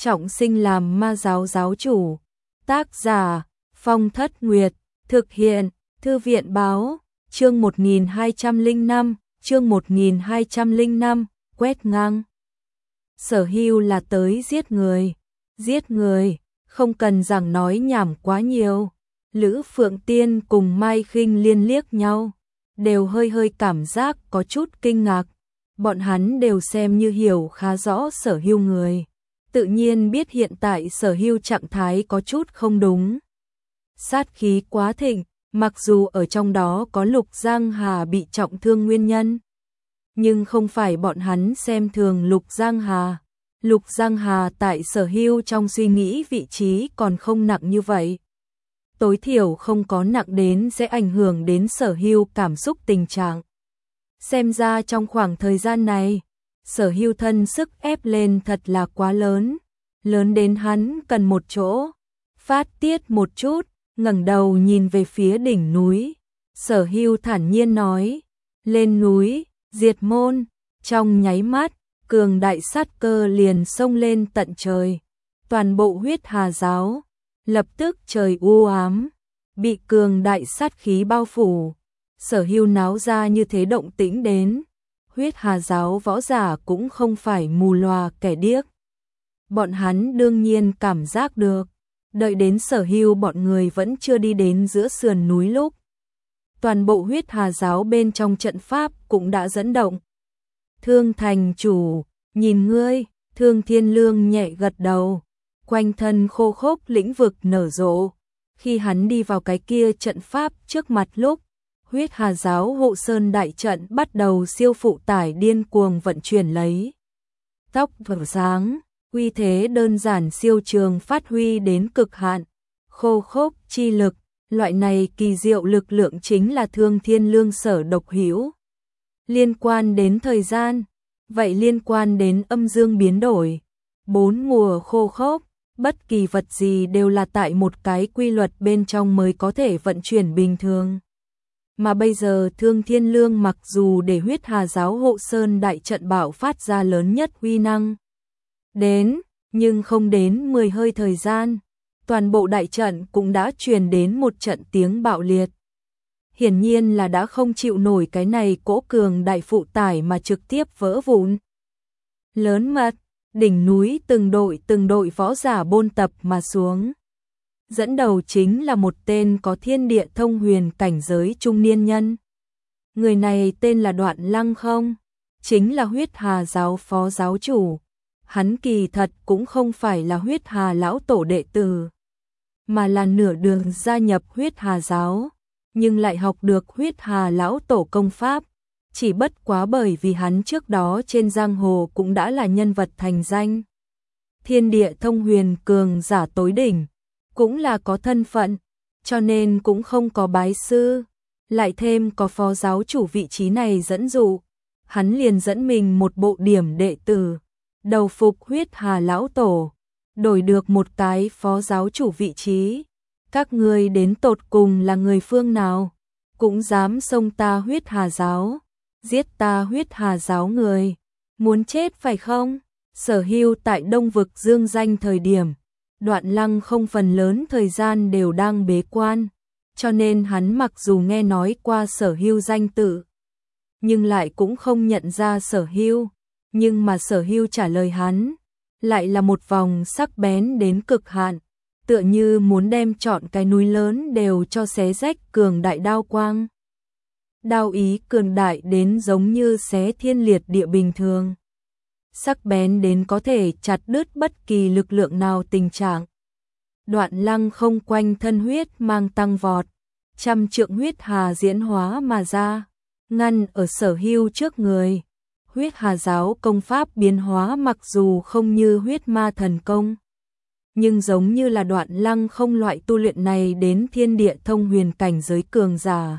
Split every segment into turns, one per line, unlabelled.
trọng sinh làm ma giáo giáo chủ. Tác giả Phong Thất Nguyệt. Thực hiện Thư viện Báo. Chương 1205, quét ngang. Sở Hưu là tới giết người. Giết người, không cần giảng nói nhảm quá nhiều. Lữ Phượng Tiên cùng Mai Khinh Liên liếc nhau, đều hơi cảm giác có chút kinh ngạc. Bọn hắn đều xem như hiểu khá rõ Sở Hưu người, tự nhiên biết hiện tại Sở Hưu trạng thái có chút không đúng. Sát khí quá thịnh, mặc dù ở trong đó có Lục Giang Hà bị trọng thương nguyên nhân, nhưng không phải bọn hắn xem thường Lục Giang Hà. Lục Giang Hà tại Sở Hưu trong suy nghĩ vị trí còn không nặng như vậy. Tối thiểu không có nặng đến sẽ ảnh hưởng đến Sở Hưu cảm xúc tình trạng. Xem ra trong khoảng thời gian này, Sở Hưu thân sức ép lên thật là quá lớn, lớn đến hắn cần một chỗ phát tiết một chút. Ngẩng đầu nhìn về phía đỉnh núi, Sở Hưu thản nhiên nói: lên núi, diệt môn. Trong nháy mắt, cường đại sát cơ liền xông lên tận trời. Toàn bộ Huyết Hà giáo lập tức trời u ám, bị cường đại sát khí bao phủ. Sở Hưu náo ra như thế động tĩnh đến, Huyết Hà giáo võ giả cũng không phải mù lòa kẻ điếc. Bọn hắn đương nhiên cảm giác được. Đợi đến Sở Hưu bọn người vẫn chưa đi đến giữa sườn núi lúc, toàn bộ Huyết Hà giáo bên trong trận pháp cũng đã dẫn động. Thương thành chủ, nhìn ngươi. Thương Thiên Lương nhẹ gật đầu, quanh thân khô khốc lĩnh vực nở rộ. Khi hắn đi vào cái kia trận pháp trước mặt lúc, Huyết Hà giáo hộ sơn đại trận bắt đầu siêu phụ tải điên cuồng vận chuyển lấy. Tóc vầng sáng, uy thế đơn giản siêu trường phát huy đến cực hạn. Khô khốc chi lực, loại này kỳ diệu lực lượng chính là Thương Thiên Lương sở độc hữu. Liên quan đến thời gian, vậy liên quan đến âm dương biến đổi. 4 mùa khô khốc, bất kỳ vật gì đều là tại một cái quy luật bên trong mới có thể vận chuyển bình thường. Mà bây giờ Thương Thiên Lương mặc dù để Huyết Hà giáo hộ sơn đại trận bạo phát ra lớn nhất uy năng đến, nhưng không đến 10 hơi thời gian, toàn bộ đại trận cũng đã truyền đến một trận tiếng bạo liệt. Hiển nhiên là đã không chịu nổi cái này cỗ cường đại phụ tải mà trực tiếp vỡ vụn. Lớn mật, đỉnh núi từng đội võ giả bôn tập mà xuống. Dẫn đầu chính là một tên có thiên địa thông huyền cảnh giới trung niên nhân. Người này tên là Đoạn Lăng Không, chính là Huyết Hà giáo phó giáo chủ. Hắn kỳ thật cũng không phải là Huyết Hà lão tổ đệ tử, mà là nửa đường gia nhập Huyết Hà giáo, nhưng lại học được Huyết Hà lão tổ công pháp. Chỉ bất quá bởi vì hắn trước đó trên giang hồ cũng đã là nhân vật thành danh, thiên địa thông huyền cường giả tối đỉnh, cũng là có thân phận, cho nên cũng không có bái sư. Lại thêm có phó giáo chủ vị trí này dẫn dụ, hắn liền dẫn mình một bộ điểm đệ tử, đầu phục Huyết Hà lão tổ, đổi được một cái phó giáo chủ vị trí. Các ngươi đến tột cùng là người phương nào, cũng dám xông ta Huyết Hà giáo, giết ta Huyết Hà giáo người, muốn chết phải không? Sở Hưu tại Đông Vực dương danh thời điểm, Đoạn Lăng Không phần lớn thời gian đều đang bế quan, cho nên hắn mặc dù nghe nói qua Sở Hưu danh tự, nhưng lại cũng không nhận ra Sở Hưu. Nhưng mà Sở Hưu trả lời hắn lại là một vòng sắc bén đến cực hạn, tựa như muốn đem trọn cái núi lớn đều cho xé rách cường đại đao quang. Đao ý cường đại đến giống như xé thiên liệt địa bình thường, sắc bén đến có thể chặt đứt bất kỳ lực lượng nào tình trạng. Đoạn Lăng Không quanh thân huyết mang tăng vọt, 100 trượng huyết hà diễn hóa mà ra, ngăn ở Sở Hưu trước người. Huyết Hà giáo công pháp biến hóa mặc dù không như huyết ma thần công, nhưng giống như là Đoạn Lăng Không loại tu luyện này đến thiên địa thông huyền cảnh giới cường giả,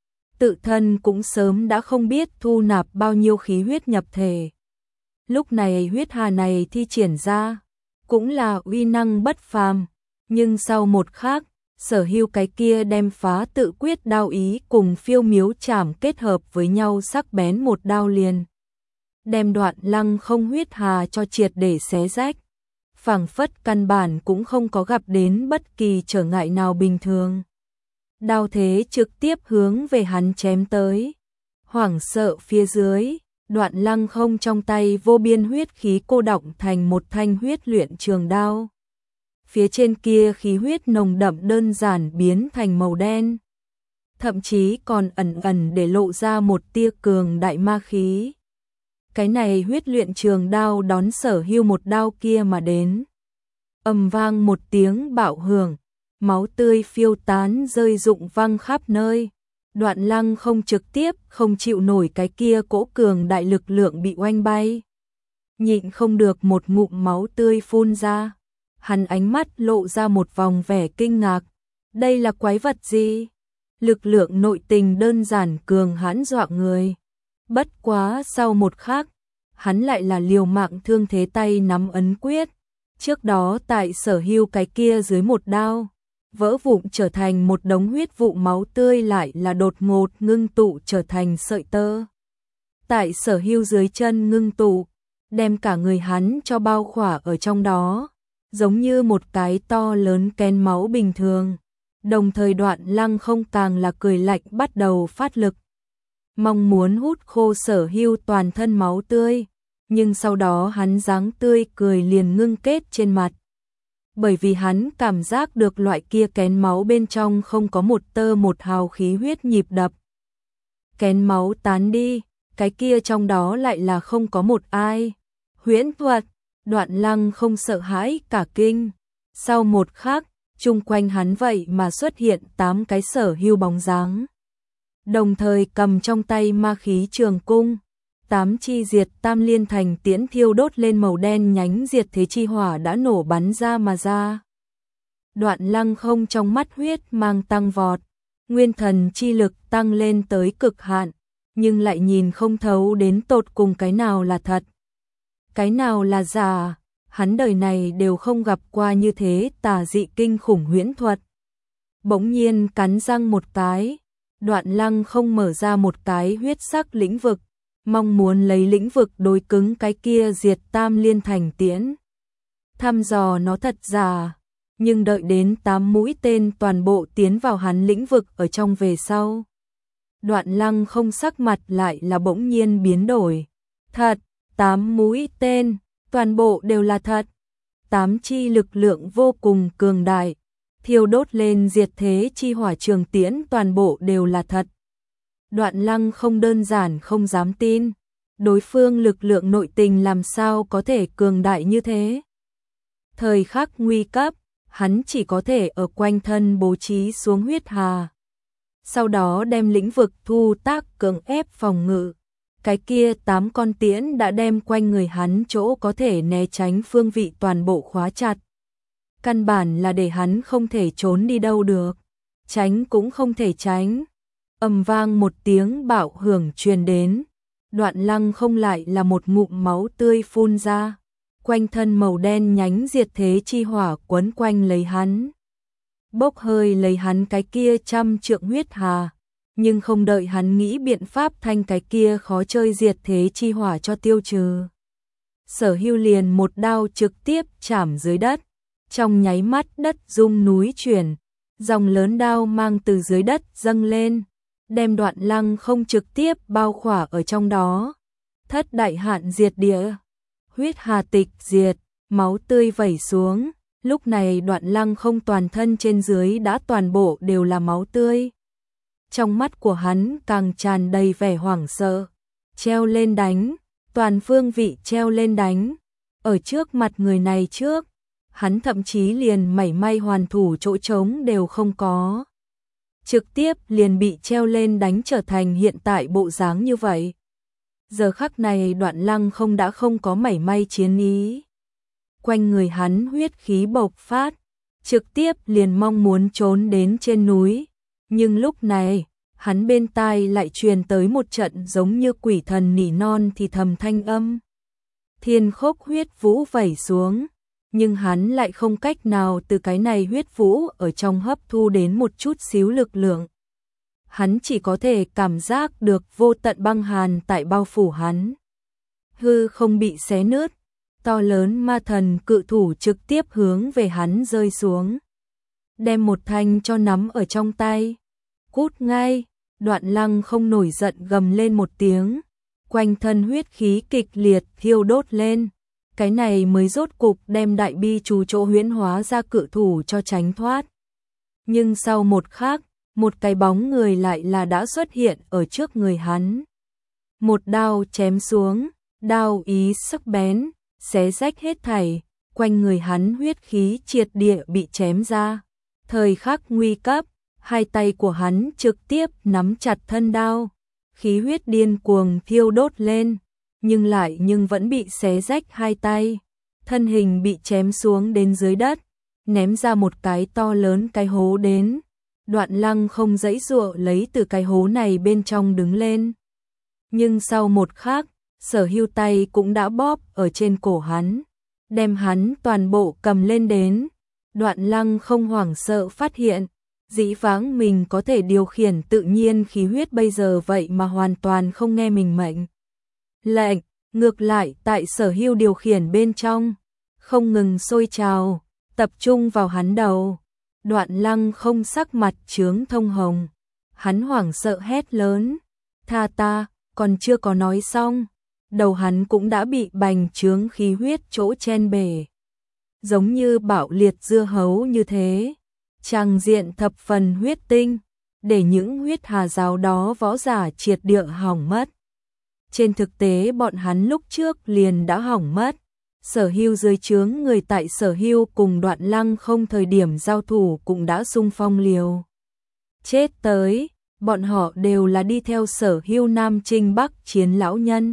tự thân cũng sớm đã không biết thu nạp bao nhiêu khí huyết nhập thể. Lúc này huyết hà này thi triển ra, cũng là uy năng bất phàm, nhưng sau một khắc, Sở Hưu cái kia đem phá tự quyết đao ý cùng phiêu miếu trảm kết hợp với nhau sắc bén một đao liền, đem Đoạn Lăng Không huyết hà cho triệt để xé rách. phảng phất căn bản cũng không có gặp đến bất kỳ trở ngại nào bình thường. Đao thế trực tiếp hướng về hắn chém tới. Hoảng sợ phía dưới, Đoạn Lăng Không trong tay vô biên huyết khí cô đọng thành một thanh huyết luyện trường đao. Phía trên kia khí huyết nồng đậm đơn giản biến thành màu đen, thậm chí còn ẩn ẩn để lộ ra một tia cường đại ma khí. Cái này huyết luyện trường đao đón Sở Hưu một đao kia mà đến. Ầm vang một tiếng bạo hưởng, máu tươi phiêu tán rơi rụng văng khắp nơi. Đoạn Lăng Không trực tiếp không chịu nổi cái kia cỗ cường đại lực lượng bị oanh bay. Nhịn không được một ngụm máu tươi phun ra. Hắn ánh mắt lộ ra một vòng vẻ kinh ngạc. Đây là quái vật gì? Lực lượng nội tình đơn giản cường hãn dọa người. Bất quá sau một khắc, hắn lại là liều mạng thương thế tay nắm ấn quyết. Trước đó tại Sở Hưu cái kia dưới một đao, vỡ vụn trở thành một đống huyết vụ máu tươi lại là đột ngột ngưng tụ trở thành sợi tơ. Tại Sở Hưu dưới chân ngưng tụ, đem cả người hắn cho bao khỏa ở trong đó, giống như một cái to lớn kén máu bình thường. Đồng thời Đoạn Lăng Không càng là cười lạnh bắt đầu phát lực, mong muốn hút khô Sở Hưu toàn thân máu tươi, nhưng sau đó hắn dáng tươi cười liền ngưng kết trên mặt. Bởi vì hắn cảm giác được loại kia kén máu bên trong không có một tơ một hào khí huyết nhịp đập. Kén máu tán đi, cái kia trong đó lại là không có một ai. Huyễn thuật, Đoạn Lăng Không sợ hãi cả kinh. Sau một khắc, chung quanh hắn vậy mà xuất hiện 8 cái Sở Hưu bóng dáng. Đồng thời cầm trong tay ma khí trường cung. 8 chi diệt tam liên thành tiễn thiêu đốt lên màu đen nhánh diệt thế chi hỏa đã nổ bắn ra mà ra. Đoạn Lăng Không trong mắt huyết mang tăng vọt, nguyên thần chi lực tăng lên tới cực hạn, nhưng lại nhìn không thấu đến tột cùng cái nào là thật, cái nào là giả. Hắn đời này đều không gặp qua như thế tà dị kinh khủng huyễn thuật. Bỗng nhiên cắn răng một cái, Đoạn Lăng Không mở ra một cái huyết sắc lĩnh vực, mong muốn lấy lĩnh vực đối cứng cái kia diệt tam liên thành tiễn, thăm dò nó thật giả. Nhưng đợi đến 8 mũi tên toàn bộ tiến vào hắn lĩnh vực ở trong về sau, Đoạn Lăng Không sắc mặt lại là bỗng nhiên biến đổi. Thật, 8 mũi tên, toàn bộ đều là thật. 8 chi lực lượng vô cùng cường đại, thiêu đốt lên diệt thế chi hỏa trường tiễn toàn bộ đều là thật. Đoạn Lăng Không đơn giản không dám tin, đối phương lực lượng nội tình làm sao có thể cường đại như thế. Thời khắc nguy cấp, hắn chỉ có thể ở quanh thân bố trí xuống huyết hà. Sau đó đem lĩnh vực thu tác cưỡng ép phòng ngự. Cái kia 8 con tiễn đã đem quanh người hắn chỗ có thể né tránh phương vị toàn bộ khóa chặt. Căn bản là để hắn không thể trốn đi đâu được, tránh cũng không thể tránh. Ầm vang một tiếng bạo hưởng truyền đến, Đoạn Lăng Không lại là một ngụm máu tươi phun ra, quanh thân màu đen nhánh diệt thế chi hỏa quấn quanh lấy hắn, bốc hơi lấy hắn cái kia 100 trượng huyết hà, nhưng không đợi hắn nghĩ biện pháp thanh cái kia khó chơi diệt thế chi hỏa cho tiêu trừ. Sở Hưu liền một đao trực tiếp chảm dưới đất, trong nháy mắt đất rung núi chuyển, dòng lớn đao mang từ dưới đất dâng lên, đem Đoạn Lăng Không trực tiếp bao khỏa ở trong đó. Thất đại hạn diệt địa, huyết hà tịch diệt, máu tươi vẩy xuống. Lúc này Đoạn Lăng Không toàn thân trên dưới đã toàn bộ đều là máu tươi. Trong mắt của hắn càng tràn đầy vẻ hoảng sợ. Treo lên đánh, toàn phương vị treo lên đánh. Ở trước mặt người này trước, hắn thậm chí liền mảy may hoàn thủ chỗ trống đều không có. Trực tiếp liền bị treo lên đánh trở thành hiện tại bộ dáng như vậy. Giờ khắc này Đoạn Lăng Không đã không có mảy may chiến ý. Quanh người hắn huyết khí bộc phát, trực tiếp liền mong muốn trốn đến trên núi. Nhưng lúc này, hắn bên tai lại truyền tới một trận giống như quỷ thần nỉ non thì thầm thanh âm. Thiên khốc huyết vũ vẩy xuống, nhưng hắn lại không cách nào từ cái này huyết vũ ở trong hấp thu đến một chút xíu lực lượng. Hắn chỉ có thể cảm giác được vô tận băng hàn tại bao phủ hắn. Hư không bị xé nứt, to lớn ma thần cự thủ trực tiếp hướng về hắn rơi xuống. Đem một thanh cho nắm ở trong tay. Cút ngay, Đoạn Lăng không nổi giận gầm lên một tiếng. Quanh thân huyết khí kịch liệt thiêu đốt lên. Cái này mới rốt cục đem đại bi chú chỗ huyễn hóa ra cự thủ cho tránh thoát. Nhưng sau một khắc, một cái bóng người lại là đã xuất hiện ở trước người hắn. Một đao chém xuống, đao ý sắc bén, xé rách hết thảy, quanh người hắn huyết khí triệt địa bị chém ra. Thời khắc nguy cấp, hai tay của hắn trực tiếp nắm chặt thân đao, khí huyết điên cuồng thiêu đốt lên, nhưng vẫn bị xé rách hai tay. Thân hình bị chém xuống đến dưới đất, ném ra một cái to lớn cái hố đến. Đoạn Lăng không giãy giụa lấy từ cái hố này bên trong đứng lên. Nhưng sau một khắc, Sở Hưu tay cũng đã bóp ở trên cổ hắn, đem hắn toàn bộ cầm lên đến. Đoạn Lăng không hoảng sợ phát hiện, dĩ vãng mình có thể điều khiển tự nhiên khí huyết bây giờ vậy mà hoàn toàn không nghe mình mệnh lệnh, ngược lại tại Sở Hưu điều khiển bên trong, không ngừng sôi trào, tập trung vào hắn đầu. Đoạn Lăng không sắc mặt chướng thông hồng, hắn hoảng sợ hét lớn, tha ta, còn chưa có nói xong, đầu hắn cũng đã bị bành trướng khí huyết chỗ chen bể. Giống như bạo liệt dưa hấu như thế, tràng diện thập phần huyết tinh, để những huyết hà giáo đó võ giả triệt địa hỏng mất. Trên thực tế bọn hắn lúc trước liền đã hỏng mất. Sở Hưu dưới trướng người tại Sở Hưu cùng Đoạn Lăng không thời điểm giao thủ cũng đã xung phong liều chết tới, bọn họ đều là đi theo Sở Hưu Nam Trinh Bắc chiến lão nhân.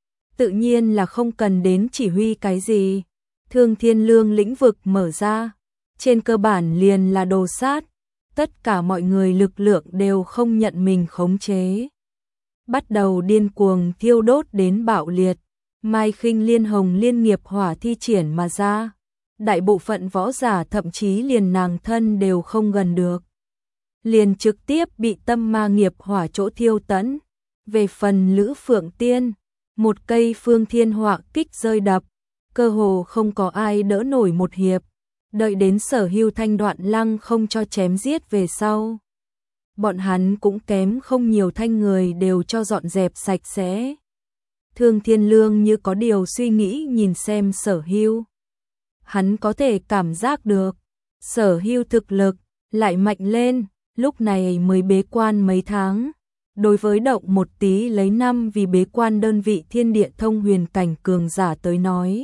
Tự nhiên là không cần đến chỉ huy cái gì. Thương Thiên Lương lĩnh vực mở ra, trên cơ bản liền là đồ sát, tất cả mọi người lực lượng đều không nhận mình khống chế. Bắt đầu điên cuồng thiêu đốt đến bạo liệt, Mai Khinh Liên Hồng liên nghiệp hỏa thi triển mà ra. Đại bộ phận võ giả thậm chí liền nàng thân đều không gần được, liền trực tiếp bị tâm ma nghiệp hỏa chỗ thiêu tẫn. Về phần Lữ Phượng Tiên, một cây phương thiên họa kích rơi đập, cơ hồ không có ai đỡ nổi một hiệp. Đợi đến Sở Hưu thanh Đoạn Lăng không cho chém giết về sau, bọn hắn cũng kém không nhiều thanh người đều cho dọn dẹp sạch sẽ. Thương Thiên Lương như có điều suy nghĩ nhìn xem Sở Hưu. Hắn có thể cảm giác được Sở Hưu thực lực lại mạnh lên, lúc này mới bế quan mấy tháng. Đối với động một tí lấy năm vì bế quan đơn vị thiên địa thông huyền cảnh cường giả tới nói,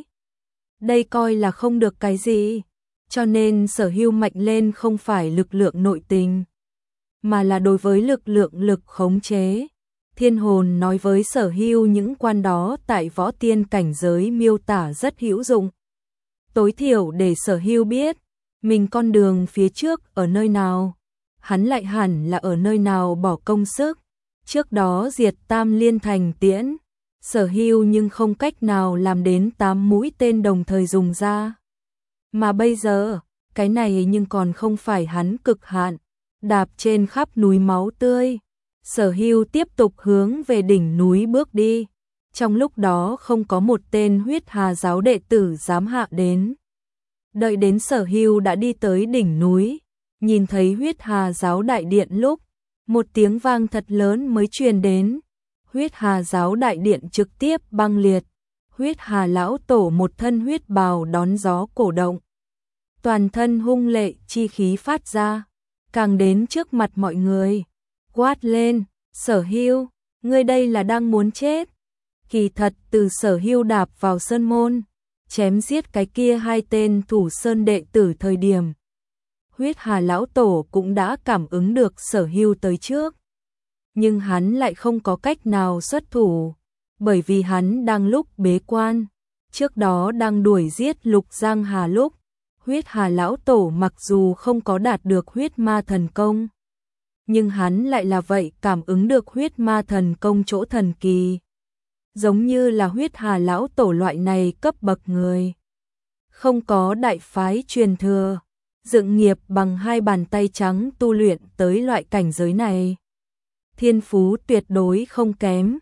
đây coi là không được cái gì. Cho nên Sở Hưu mạnh lên không phải lực lượng nội tình, mà là đối với lực lượng lực khống chế. Thiên hồn nói với Sở Hưu những quan đó tại võ tiên cảnh giới miêu tả rất hữu dụng. Tối thiểu để Sở Hưu biết mình con đường phía trước ở nơi nào, hắn lại hẳn là ở nơi nào bỏ công sức. Trước đó diệt Tam Liên Thành tiễn, Sở Hưu nhưng không cách nào làm đến 8 mũi tên đồng thời dùng ra. Mà bây giờ, cái này nhưng còn không phải hắn cực hạn. Đạp trên khắp núi máu tươi, Sở Hưu tiếp tục hướng về đỉnh núi bước đi. Trong lúc đó không có một tên huyết hà giáo đệ tử dám hạ đến. Đợi đến Sở Hưu đã đi tới đỉnh núi, nhìn thấy huyết hà giáo đại điện lúc, một tiếng vang thật lớn mới truyền đến. Huyết hà giáo đại điện trực tiếp băng liệt, huyết hà lão tổ một thân huyết bào đón gió cổ động. Toàn thân hung lệ chi khí phát ra, càng đến trước mặt mọi người, quát lên, Sở Hưu, ngươi đây là đang muốn chết. Kỳ thật từ Sở Hưu đạp vào sơn môn, chém giết cái kia hai tên thủ sơn đệ tử thời điểm, huyết hà lão tổ cũng đã cảm ứng được Sở Hưu tới trước. Nhưng hắn lại không có cách nào xuất thủ, bởi vì hắn đang lúc bế quan, trước đó đang đuổi giết Lục Giang Hà lúc, huyết hà lão tổ mặc dù không có đạt được huyết ma thần công, nhưng hắn lại là vậy cảm ứng được huyết ma thần công chỗ thần kỳ. Giống như là huyết hà lão tổ loại này cấp bậc người, không có đại phái truyền thừa, dựng nghiệp bằng hai bàn tay trắng tu luyện tới loại cảnh giới này. Thiên phú tuyệt đối không kém,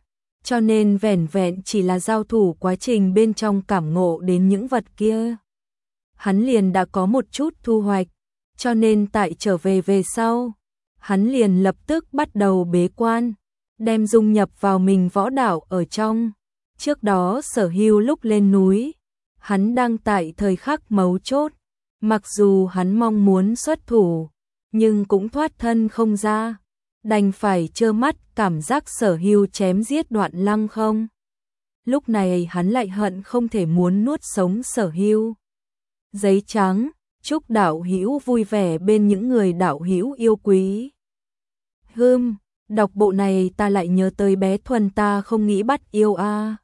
cho nên vẻn vẹn chỉ là giao thủ quá trình bên trong cảm ngộ đến những vật kia. Hắn liền đã có một chút thu hoạch, cho nên tại trở về về sau, hắn liền lập tức bắt đầu bế quan, đem dung nhập vào mình võ đạo ở trong. Trước đó Sở Hưu lúc lên núi, hắn đang tại thời khắc mấu chốt, mặc dù hắn mong muốn xuất thủ, nhưng cũng thoát thân không ra, đành phải trơ mắt cảm giác Sở Hưu chém giết Đoạn Lăng không. Lúc này hắn lại hận không thể muốn nuốt sống Sở Hưu. Giấy trắng, chúc đạo hữu vui vẻ bên những người đạo hữu yêu quý. Đọc bộ này ta lại nhớ tới bé Thuần ta không nghĩ bắt yêu a.